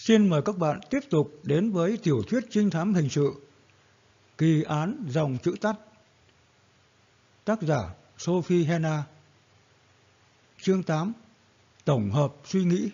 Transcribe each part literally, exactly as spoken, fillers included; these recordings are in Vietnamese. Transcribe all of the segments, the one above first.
Xin mời các bạn tiếp tục đến với tiểu thuyết trinh thám hình sự Kỳ án dòng chữ tắt. Tác giả Sophie Henna. Chương tám. Tổng hợp suy nghĩ.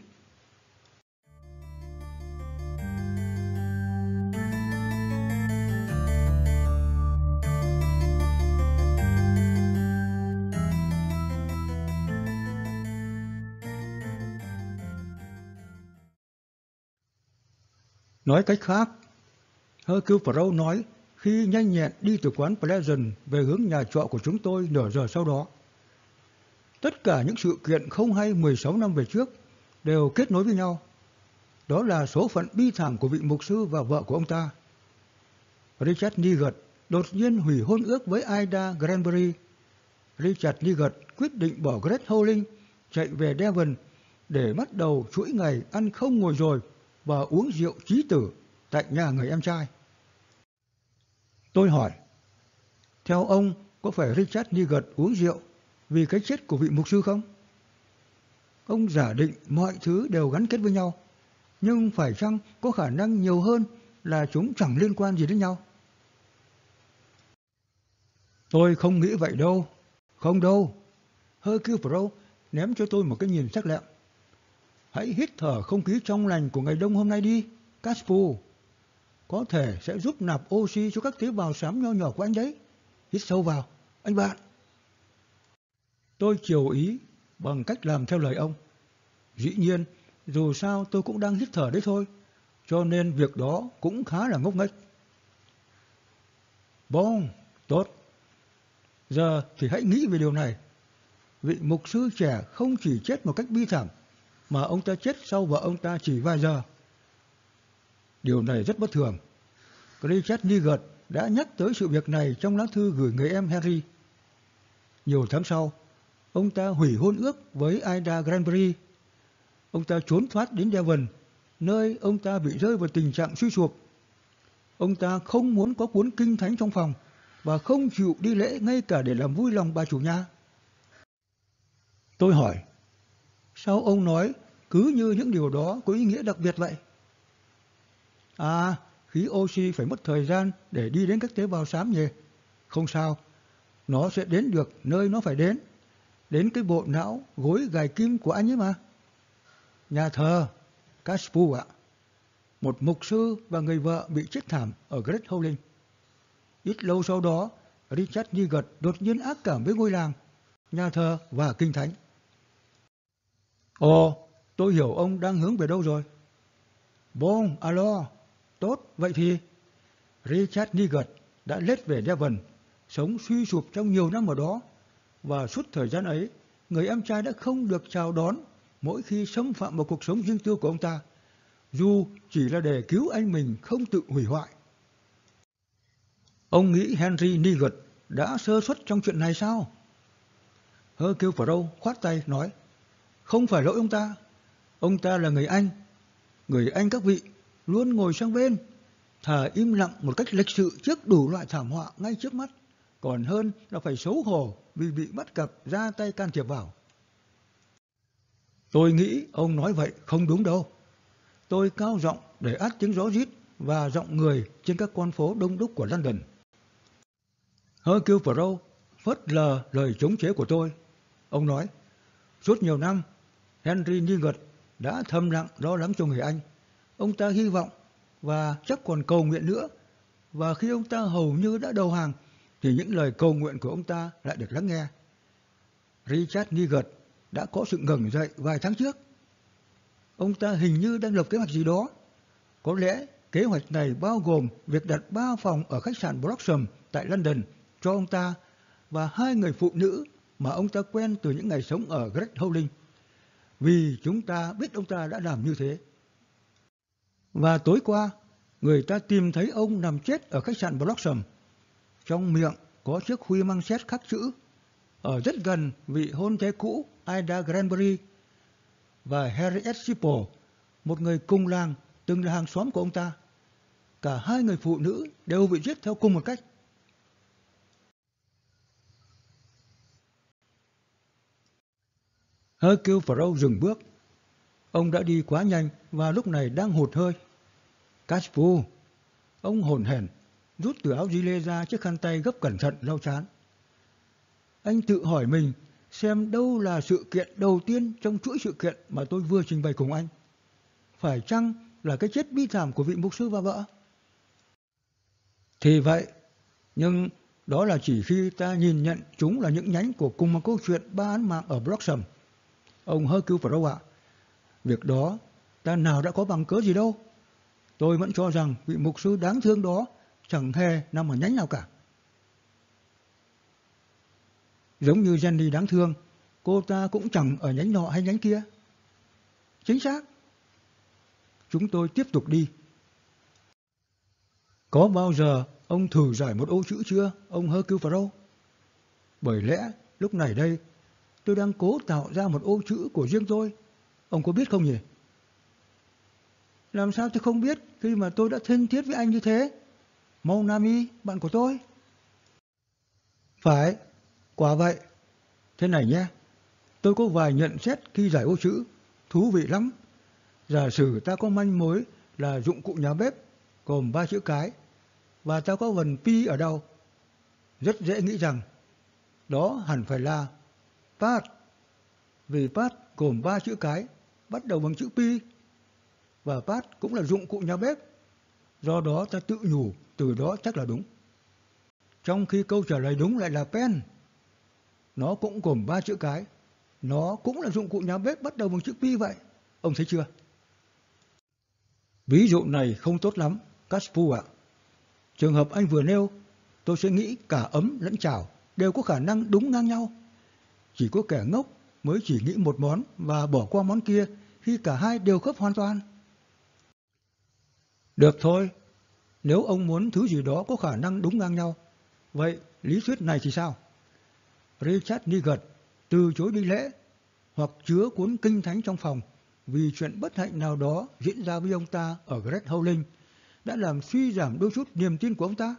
Nói cách khác, Hercule Poirot nói khi nhanh nhẹn đi từ quán Pleasant về hướng nhà trọ của chúng tôi nửa giờ sau đó. Tất cả những sự kiện không hay mười sáu năm về trước đều kết nối với nhau. Đó là số phận bi thảm của vị mục sư và vợ của ông ta. Richard Niggard đột nhiên hủy hôn ước với Ida Granbury. Richard Niggard quyết định bỏ Great Howling, chạy về Devon để bắt đầu chuỗi ngày ăn không ngồi rồi và uống rượu chí tử tại nhà người em trai. Tôi hỏi, theo ông có phải Richard Niggard uống rượu vì cái chết của vị mục sư không? Ông giả định mọi thứ đều gắn kết với nhau, nhưng phải chăng có khả năng nhiều hơn là chúng chẳng liên quan gì đến nhau? Tôi không nghĩ vậy đâu. Không đâu. Hercule Poirot ném cho tôi một cái nhìn sắc lẹm. Hãy hít thở không khí trong lành của ngày đông hôm nay đi, Caspu. Có thể sẽ giúp nạp oxy cho các tế bào xám nho nhỏ của anh đấy. Hít sâu vào, anh bạn. Tôi chiều ý bằng cách làm theo lời ông. Dĩ nhiên, dù sao tôi cũng đang hít thở đấy thôi, cho nên việc đó cũng khá là ngốc nghếch. Bon, tốt. Giờ thì hãy nghĩ về điều này. Vị mục sư trẻ không chỉ chết một cách bi thảm, mà ông ta chết sau vợ ông ta chỉ vài giờ. Điều này rất bất thường. Richard Niggard đã nhắc tới sự việc này trong lá thư gửi người em Henry. Nhiều tháng sau, ông ta hủy hôn ước với Ida Granbury. Ông ta trốn thoát đến Devon, nơi ông ta bị rơi vào tình trạng suy sụp. Ông ta không muốn có cuốn kinh thánh trong phòng và không chịu đi lễ ngay cả để làm vui lòng bà chủ nhà. Tôi hỏi, sao ông nói cứ như những điều đó có ý nghĩa đặc biệt vậy? À, khí oxy phải mất thời gian để đi đến các tế bào xám nhỉ? Không sao, nó sẽ đến được nơi nó phải đến, đến cái bộ não gối gài kim của anh ấy mà. Nhà thờ, Caspu ạ. Một mục sư và người vợ bị chết thảm ở Great Howling. Ít lâu sau đó, Richard Niggard đột nhiên ác cảm với ngôi làng, nhà thờ và kinh thánh. Ồ, tôi hiểu ông đang hướng về đâu rồi. Bon, alors, tốt, vậy thì Richard Niggard đã lết về Devon, sống suy sụp trong nhiều năm ở đó, và suốt thời gian ấy, người em trai đã không được chào đón mỗi khi xâm phạm vào cuộc sống riêng tư của ông ta, dù chỉ là để cứu anh mình không tự hủy hoại. Ông nghĩ Henry Niggard đã sơ suất trong chuyện này sao? Hercule Poirot khoát tay nói, không phải lỗi ông ta. Ông ta là người Anh. Người Anh các vị luôn ngồi sang bên, thà im lặng một cách lịch sự trước đủ loại thảm họa ngay trước mắt, còn hơn là phải xấu hổ vì bị bắt gặp ra tay can thiệp vào. Tôi nghĩ ông nói vậy không đúng đâu. Tôi cao giọng để át tiếng gió rít và giọng người trên các con phố đông đúc của London. Hercule Poirot phớt lờ lời chống chế của tôi. Ông nói, suốt nhiều năm, Henry Niggard đã thầm lặng lo lắng cho người Anh. Ông ta hy vọng và chắc còn cầu nguyện nữa. Và khi ông ta hầu như đã đầu hàng, thì những lời cầu nguyện của ông ta lại được lắng nghe. Richard Niggard đã có sự ngẩng dậy vài tháng trước. Ông ta hình như đang lập kế hoạch gì đó. Có lẽ kế hoạch này bao gồm việc đặt ba phòng ở khách sạn Bloxham tại London cho ông ta và hai người phụ nữ mà ông ta quen từ những ngày sống ở Great Howling, vì chúng ta biết ông ta đã làm như thế. Và tối qua, người ta tìm thấy ông nằm chết ở khách sạn Bloxham. Trong miệng có chiếc khuy măng xét khắc chữ, ở rất gần vị hôn thê cũ Ida Granbury và Harriet Sipple, một người cùng làng từng là hàng xóm của ông ta. Cả hai người phụ nữ đều bị giết theo cùng một cách. Hercule Poirot dừng bước. Ông đã đi quá nhanh và lúc này đang hụt hơi. Caspu, ông hồn hển, rút từ áo gilet ra chiếc khăn tay gấp cẩn thận lau trán. Anh tự hỏi mình xem đâu là sự kiện đầu tiên trong chuỗi sự kiện mà tôi vừa trình bày cùng anh. Phải chăng là cái chết bi thảm của vị mục sư và vợ? Thì vậy, nhưng đó là chỉ khi ta nhìn nhận chúng là những nhánh của cùng một câu chuyện ba án mạng ở Bloxham. Ông Hercule Poirot ạ, việc đó ta nào đã có bằng cớ gì đâu. Tôi vẫn cho rằng vị mục sư đáng thương đó chẳng hề nằm ở nhánh nào cả. Giống như Jenny đáng thương, cô ta cũng chẳng ở nhánh nọ hay nhánh kia. Chính xác. Chúng tôi tiếp tục đi. Có bao giờ ông thử giải một ô chữ chưa, ông Hercule Poirot? Bởi lẽ lúc này đây tôi đang cố tạo ra một ô chữ của riêng tôi. Ông có biết không nhỉ? Làm sao tôi không biết khi mà tôi đã thân thiết với anh như thế? Mon ami, bạn của tôi. Phải, quả vậy. Thế này nhé, tôi có vài nhận xét khi giải ô chữ, thú vị lắm. Giả sử ta có manh mối là dụng cụ nhà bếp gồm ba chữ cái và ta có vần pi ở đâu. Rất dễ nghĩ rằng đó hẳn phải là pat, vì pat gồm ba chữ cái bắt đầu bằng chữ pi và pat cũng là dụng cụ nhà bếp. Do đó ta tự nhủ từ đó chắc là đúng. Trong khi câu trả lời đúng lại là pen. Nó cũng gồm ba chữ cái. Nó cũng là dụng cụ nhà bếp bắt đầu bằng chữ pi vậy. Ông thấy chưa? Ví dụ này không tốt lắm, Caspu ạ. Trường hợp anh vừa nêu, tôi sẽ nghĩ cả ấm lẫn chảo đều có khả năng đúng ngang nhau. Chỉ có kẻ ngốc mới chỉ nghĩ một món và bỏ qua món kia khi cả hai đều khớp hoàn toàn. Được thôi, nếu ông muốn thứ gì đó có khả năng đúng ngang nhau, vậy lý thuyết này thì sao? Richard Niggard từ chối đi lễ hoặc chứa cuốn kinh thánh trong phòng vì chuyện bất hạnh nào đó diễn ra với ông ta ở Great Howling đã làm suy giảm đôi chút niềm tin của ông ta.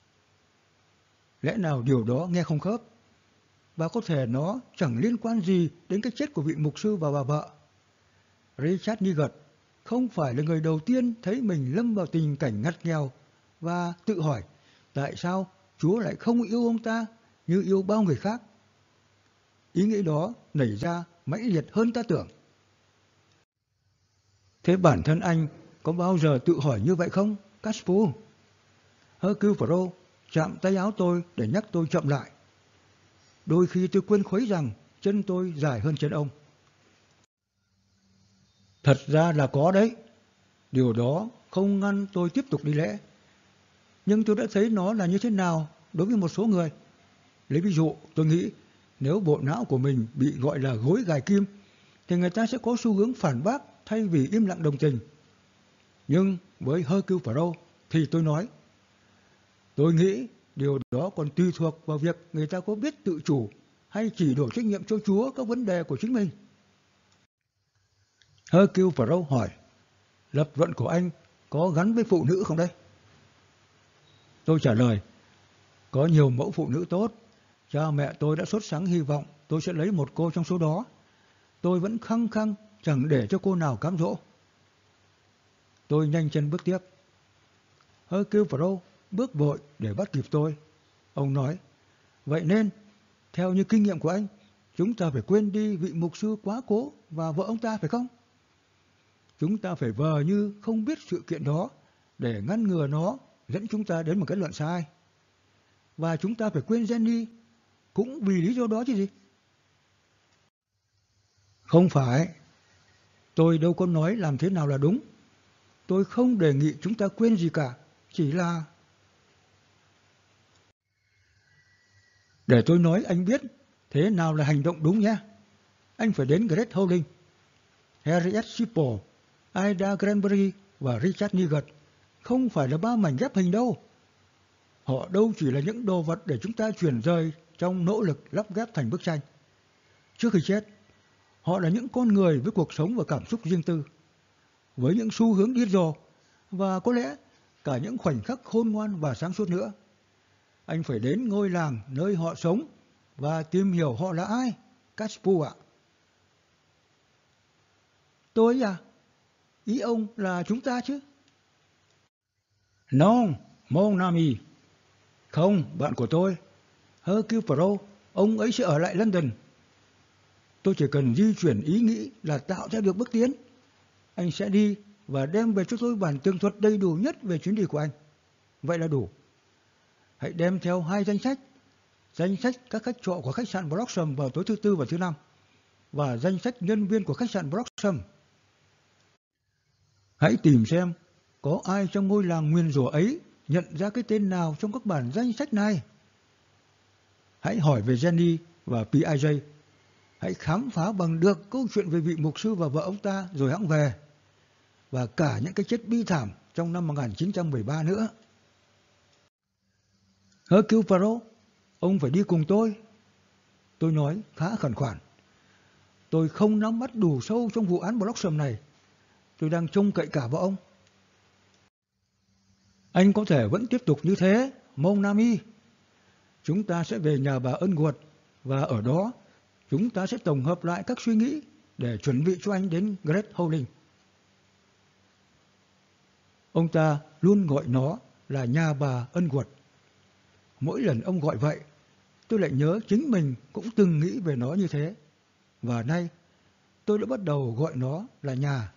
Lẽ nào điều đó nghe không khớp? Và có thể nó chẳng liên quan gì đến cái chết của vị mục sư và bà vợ. Richard Niggard không phải là người đầu tiên thấy mình lâm vào tình cảnh ngặt nghèo và tự hỏi tại sao Chúa lại không yêu ông ta như yêu bao người khác. Ý nghĩ đó nảy ra mãnh liệt hơn ta tưởng. Thế bản thân anh có bao giờ tự hỏi như vậy không, Caspu? Hercule Poirot chạm tay áo tôi để nhắc tôi chậm lại. Đôi khi tôi quên khuấy rằng chân tôi dài hơn chân ông. Thật ra là có đấy. Điều đó không ngăn tôi tiếp tục đi lễ. Nhưng tôi đã thấy nó là như thế nào đối với một số người. Lấy ví dụ, tôi nghĩ nếu bộ não của mình bị gọi là gối gài kim, thì người ta sẽ có xu hướng phản bác thay vì im lặng đồng tình. Nhưng với Hercule Poirot thì tôi nói, tôi nghĩ điều đó còn tùy thuộc vào việc người ta có biết tự chủ hay chỉ đổ trách nhiệm cho Chúa các vấn đề của chính mình. Hercule Poirot hỏi, lập luận của anh có gắn với phụ nữ không đây? Tôi trả lời, có nhiều mẫu phụ nữ tốt. Cha mẹ tôi đã sốt sắng hy vọng tôi sẽ lấy một cô trong số đó. Tôi vẫn khăng khăng chẳng để cho cô nào cám dỗ. Tôi nhanh chân bước tiếp. Hercule Poirot bước vội để bắt kịp tôi. Ông nói, vậy nên, theo như kinh nghiệm của anh, chúng ta phải quên đi vị mục sư quá cố và vợ ông ta phải không? Chúng ta phải vờ như không biết sự kiện đó để ngăn ngừa nó dẫn chúng ta đến một kết luận sai. Và chúng ta phải quên Jenny cũng vì lý do đó chứ gì? Không phải. Tôi đâu có nói làm thế nào là đúng. Tôi không đề nghị chúng ta quên gì cả. Chỉ là... Để tôi nói anh biết thế nào là hành động đúng nhé. Anh phải đến Great Howling. Harriet Shipple, Ida Granbury và Richard Niggard không phải là ba mảnh ghép hình đâu. Họ đâu chỉ là những đồ vật để chúng ta chuyển rời trong nỗ lực lắp ghép thành bức tranh. Trước khi chết, họ là những con người với cuộc sống và cảm xúc riêng tư, với những xu hướng điên rồ và có lẽ cả những khoảnh khắc khôn ngoan và sáng suốt nữa. Anh phải đến ngôi làng nơi họ sống và tìm hiểu họ là ai, Caspu ạ. Tôi à? Ý ông là chúng ta chứ? Non, mon ami. Không, bạn của tôi. Hercule Poirot, ông ấy sẽ ở lại London. Tôi chỉ cần di chuyển ý nghĩ là tạo ra được bước tiến. Anh sẽ đi và đem về cho tôi bản tường thuật đầy đủ nhất về chuyến đi của anh. Vậy là đủ. Hãy đem theo hai danh sách. Danh sách các khách trọ của khách sạn Blossom vào tối thứ Tư và thứ Năm. Và danh sách nhân viên của khách sạn Blossom. Hãy tìm xem có ai trong ngôi làng nguyên rủa ấy nhận ra cái tên nào trong các bản danh sách này. Hãy hỏi về Jenny và pê i jay. Hãy khám phá bằng được câu chuyện về vị mục sư và vợ ông ta rồi hãng về. Và cả những cái chết bi thảm trong năm một nghìn chín trăm mười ba nữa. Hercule Poirot, ông phải đi cùng tôi. Tôi nói khá khẩn khoản. Tôi không nắm bắt đủ sâu trong vụ án Blossom này. Tôi đang trông cậy cả vào ông. Anh có thể vẫn tiếp tục như thế, mon ami. Chúng ta sẽ về nhà bà Ân và ở đó chúng ta sẽ tổng hợp lại các suy nghĩ để chuẩn bị cho anh đến Great Howling. Ông ta luôn gọi nó là nhà bà Ân. Mỗi lần ông gọi vậy, tôi lại nhớ chính mình cũng từng nghĩ về nó như thế. Và nay, tôi đã bắt đầu gọi nó là nhà.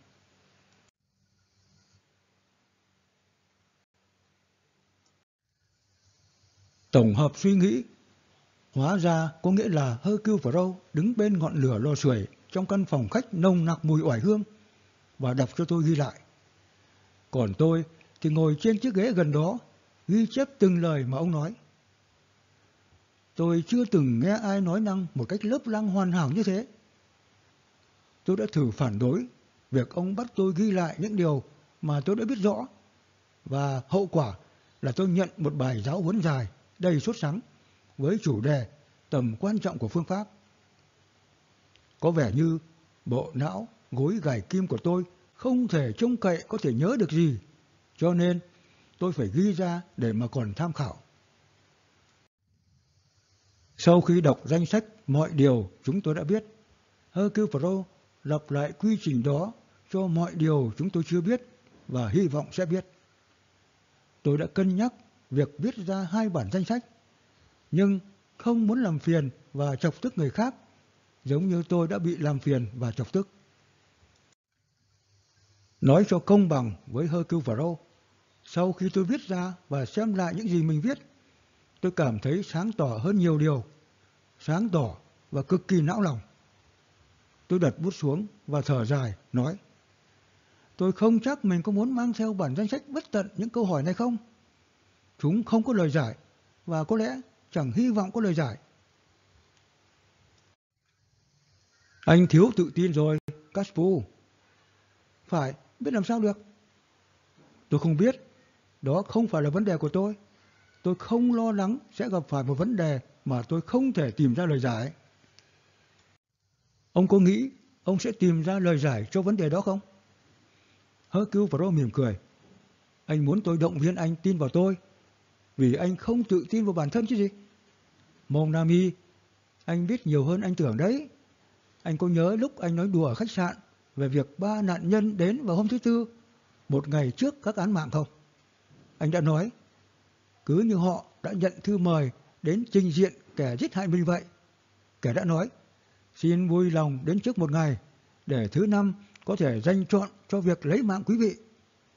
Tổng hợp suy nghĩ, hóa ra có nghĩa là Hercule Poirot đứng bên ngọn lửa lò sưởi trong căn phòng khách nồng nặc mùi oải hương và đọc cho tôi ghi lại. Còn tôi thì ngồi trên chiếc ghế gần đó, ghi chép từng lời mà ông nói. Tôi chưa từng nghe ai nói năng một cách lớp lang hoàn hảo như thế. Tôi đã thử phản đối việc ông bắt tôi ghi lại những điều mà tôi đã biết rõ, và hậu quả là tôi nhận một bài giáo huấn dài, đầy sốt sắng, với chủ đề tầm quan trọng của phương pháp. Có vẻ như bộ não gối gài kim của tôi không thể trông cậy có thể nhớ được gì, cho nên tôi phải ghi ra để mà còn tham khảo. Sau khi đọc danh sách mọi điều chúng tôi đã biết, Hercule Poirot lặp lại quy trình đó cho mọi điều chúng tôi chưa biết và hy vọng sẽ biết. Tôi đã cân nhắc việc viết ra hai bản danh sách, nhưng không muốn làm phiền và chọc tức người khác, giống như tôi đã bị làm phiền và chọc tức. Nói cho công bằng với Hercule Poirot, sau khi tôi viết ra và xem lại những gì mình viết, tôi cảm thấy sáng tỏ hơn nhiều điều, sáng tỏ và cực kỳ não lòng. Tôi đặt bút xuống và thở dài, nói: Tôi không chắc mình có muốn mang theo bản danh sách bất tận những câu hỏi này không. Chúng không có lời giải, và có lẽ chẳng hy vọng có lời giải. Anh thiếu tự tin rồi, Caspu. Phải, biết làm sao được. Tôi không biết, đó không phải là vấn đề của tôi. Tôi không lo lắng sẽ gặp phải một vấn đề mà tôi không thể tìm ra lời giải. Ông có nghĩ ông sẽ tìm ra lời giải cho vấn đề đó không? Hercule Poirot mỉm cười. Anh muốn tôi động viên anh tin vào tôi, vì anh không tự tin vào bản thân chứ gì. Mon ami, anh biết nhiều hơn anh tưởng đấy. Anh có nhớ lúc anh nói đùa ở khách sạn về việc ba nạn nhân đến vào hôm thứ Tư, một ngày trước các án mạng không? Anh đã nói, cứ như họ đã nhận thư mời đến trình diện kẻ giết hại mình vậy. Kẻ đã nói, xin vui lòng đến trước một ngày, để thứ Năm có thể dành trọn cho việc lấy mạng quý vị.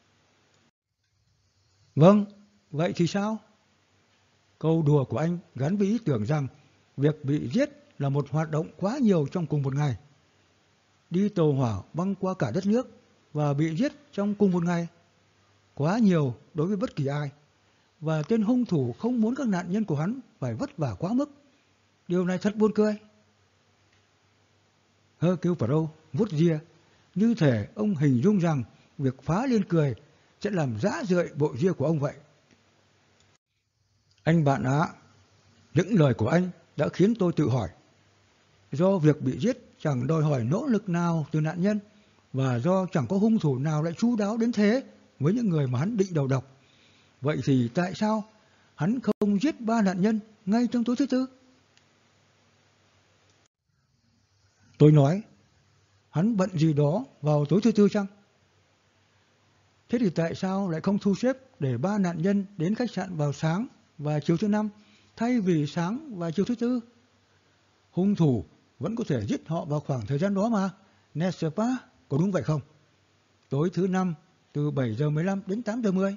Vâng, vậy thì sao? Câu đùa của anh gắn với ý tưởng rằng việc bị giết là một hoạt động quá nhiều trong cùng một ngày. Đi tàu hỏa băng qua cả đất nước và bị giết trong cùng một ngày. Quá nhiều đối với bất kỳ ai. Và tên hung thủ không muốn các nạn nhân của hắn phải vất vả quá mức. Điều này thật buồn cười. Hercule Poirot vuốt ria, như thể ông hình dung rằng việc phá lên cười sẽ làm rã rượi bộ ria của ông vậy. Anh bạn ạ, à, những lời của anh đã khiến tôi tự hỏi. Do việc bị giết chẳng đòi hỏi nỗ lực nào từ nạn nhân, và do chẳng có hung thủ nào lại chu đáo đến thế với những người mà hắn định đầu độc. Vậy thì tại sao hắn không giết ba nạn nhân ngay trong tối thứ Tư? Tôi nói, Hắn bận gì đó vào tối thứ tư chăng? Thế thì tại sao lại không thu xếp để ba nạn nhân đến khách sạn vào sáng và chiều thứ năm thay vì sáng và chiều thứ tư? Hung thủ vẫn có thể giết họ vào khoảng thời gian đó mà, n'est-ce pas? Có đúng vậy không? Tối thứ năm từ bảy giờ mười lăm đến tám giờ mười.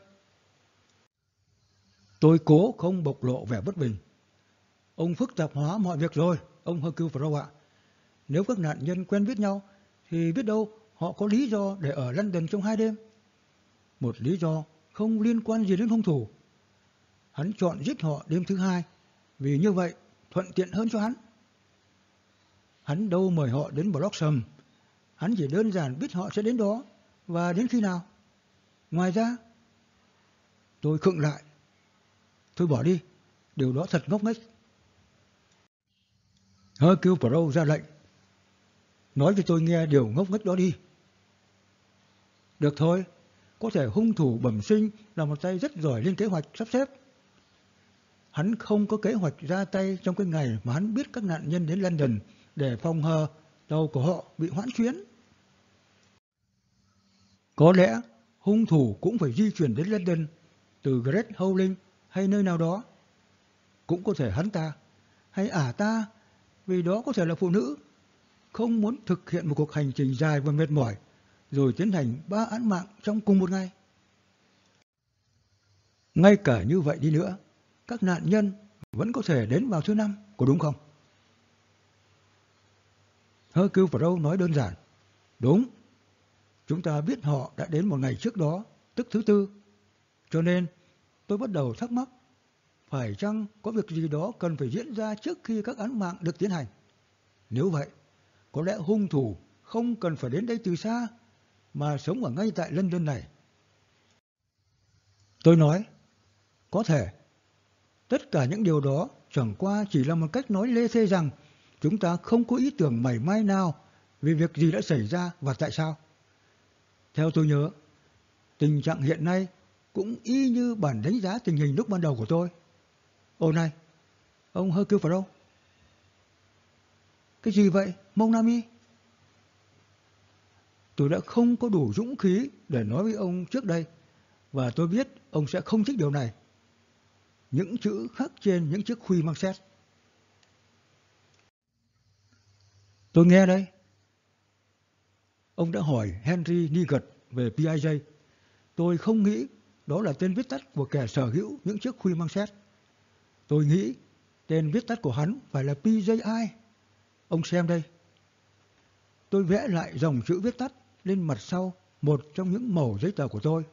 Tôi cố không bộc lộ vẻ bất bình. Ông phức tạp hóa mọi việc rồi, ông Hercule Poirot ạ. Nếu các nạn nhân quen biết nhau thì biết đâu họ có lý do để ở London trong hai đêm. Một lý do không liên quan gì đến hung thủ. Hắn chọn giết họ đêm thứ hai vì như vậy thuận tiện hơn cho hắn. Hắn đâu mời họ đến Bloxham. Hắn chỉ đơn giản biết họ sẽ đến đó và đến khi nào. Ngoài ra, tôi khựng lại. Thôi bỏ đi, điều đó thật ngốc nghếch. Hercule Poirot ra lệnh. Nói cho tôi nghe điều ngốc nghếch đó đi. Được thôi, có thể hung thủ bẩm sinh là một tay rất giỏi lên kế hoạch sắp xếp. Hắn không có kế hoạch ra tay trong cái ngày mà hắn biết các nạn nhân đến London để phòng hờ tàu của họ bị hoãn chuyến. Có lẽ hung thủ cũng phải di chuyển đến London từ Great Howling hay nơi nào đó. Cũng có thể hắn ta hay ả ta, vì đó có thể là phụ nữ, không muốn thực hiện một cuộc hành trình dài và mệt mỏi rồi tiến hành ba án mạng trong cùng một ngày. Ngay cả như vậy đi nữa, các nạn nhân vẫn có thể đến vào thứ năm, có đúng không? Hercule Poirot nói đơn giản. Đúng. Chúng ta biết họ đã đến một ngày trước đó, tức thứ tư. Cho nên tôi bắt đầu thắc mắc, phải chăng có việc gì đó cần phải diễn ra trước khi các án mạng được tiến hành? Nếu vậy, có lẽ hung thủ không cần phải đến đây từ xa, mà sống ở ngay tại London này. Tôi nói, có thể. Tất cả những điều đó chẳng qua chỉ là một cách nói lê thê rằng chúng ta không có ý tưởng mảy may nào về việc gì đã xảy ra và tại sao. Theo tôi nhớ, tình trạng hiện nay cũng y như bản đánh giá tình hình lúc ban đầu của tôi. Ồ này, ông Hercule Poirot. Cái gì vậy, Mon Ami? Tôi đã không có đủ dũng khí để nói với ông trước đây, và tôi biết ông sẽ không thích điều này. Những chữ khắc trên những chiếc khuy mang xét. Tôi nghe đây. Ông đã hỏi Henry Nigel về pê i gi. Tôi không nghĩ đó là tên viết tắt của kẻ sở hữu những chiếc khuy mang xét. Tôi nghĩ tên viết tắt của hắn phải là pê gi i. Ông xem đây. Tôi vẽ lại dòng chữ viết tắt lên mặt sau một trong những mẩu giấy tờ của tôi.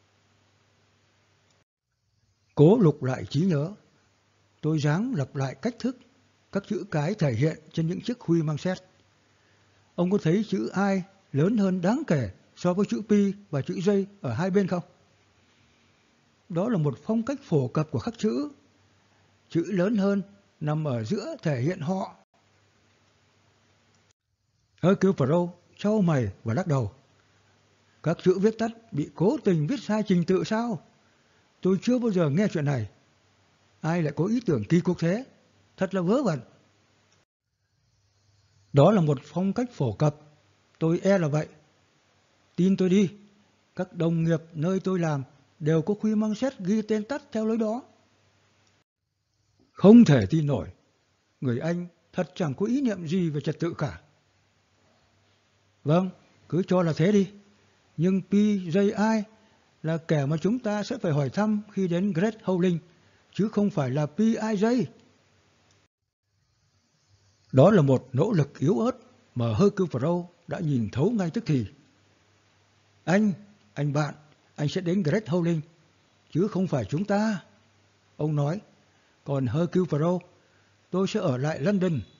Cố lục lại trí nhớ. Tôi ráng lặp lại cách thức các chữ cái thể hiện trên những chiếc khuy mang xét. Ông có thấy chữ I lớn hơn đáng kể so với chữ P và chữ J ở hai bên không? Đó là một phong cách phổ cập của khắc chữ. Chữ lớn hơn nằm ở giữa thể hiện họ. Hercule Poirot chau mày và lắc đầu. Các chữ viết tắt bị cố tình viết sai trình tự sao? Tôi chưa bao giờ nghe chuyện này. Ai lại có ý tưởng kỳ cục thế? Thật là vớ vẩn. Đó là một phong cách phổ cập. Tôi e là vậy. Tin tôi đi, các đồng nghiệp nơi tôi làm đều có khuy mang xét ghi tên tắt theo lối đó. Không thể tin nổi. Người Anh thật chẳng có ý niệm gì về trật tự cả. Vâng, cứ cho là thế đi. Nhưng pê gi i là kẻ mà chúng ta sẽ phải hỏi thăm khi đến Great Howling, chứ không phải là pê i gi. Đó là một nỗ lực yếu ớt mà Hercule Poirot đã nhìn thấu ngay tức thì. Anh, anh bạn, anh sẽ đến Great Howling, chứ không phải chúng ta. Ông nói, còn Hercule Poirot, tôi sẽ ở lại London